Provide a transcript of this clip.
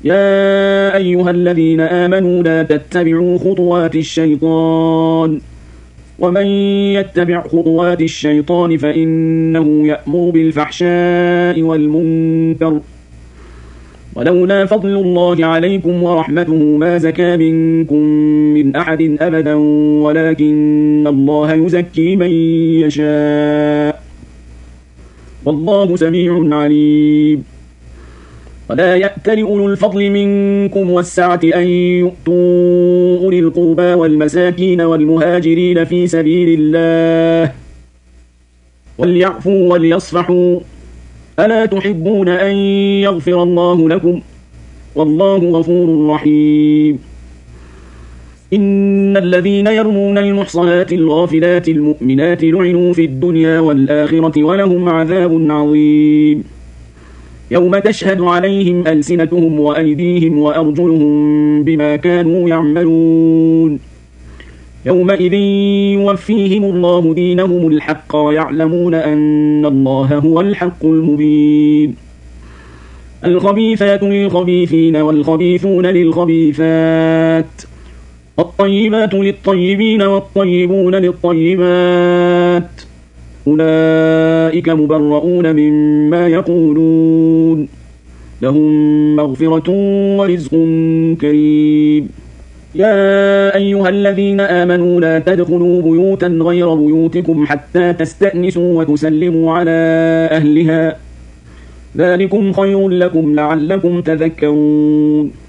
يا أيها الذين آمنوا لا تتبعوا خطوات الشيطان ومن يتبع خطوات الشيطان فإنه يأمر بالفحشاء والمنكر ولولا فضل الله عليكم ورحمته ما زكى منكم من أحد أبدا ولكن الله يزكي من يشاء والله سميع عليم ولا يأتل أولو الفضل منكم والسعة أن يؤتوا أولي القربى والمساكين والمهاجرين في سبيل الله وليعفوا وليصفحوا ألا تحبون أن يغفر الله لكم والله غفور رحيم إن الذين يرمون المحصنات الغافلات المؤمنات لعنوا في الدنيا والآخرة ولهم عذاب عظيم يوم تشهد عليهم ألسنتهم وأيديهم وأرجلهم بما كانوا يعملون يومئذ يوفيهم الله دينهم الحق ويعلمون أن الله هو الحق المبين الخبيثات للخبيثين والخبيثون للخبيثات الطيبات للطيبين والطيبون للطيبات أولئك مبرؤون مما يقولون لهم مغفرة ورزق كريم يا أيها الذين آمنوا لا تدخلوا بيوتا غير بيوتكم حتى تستأنسوا وتسلموا على أهلها ذلكم خير لكم لعلكم تذكرون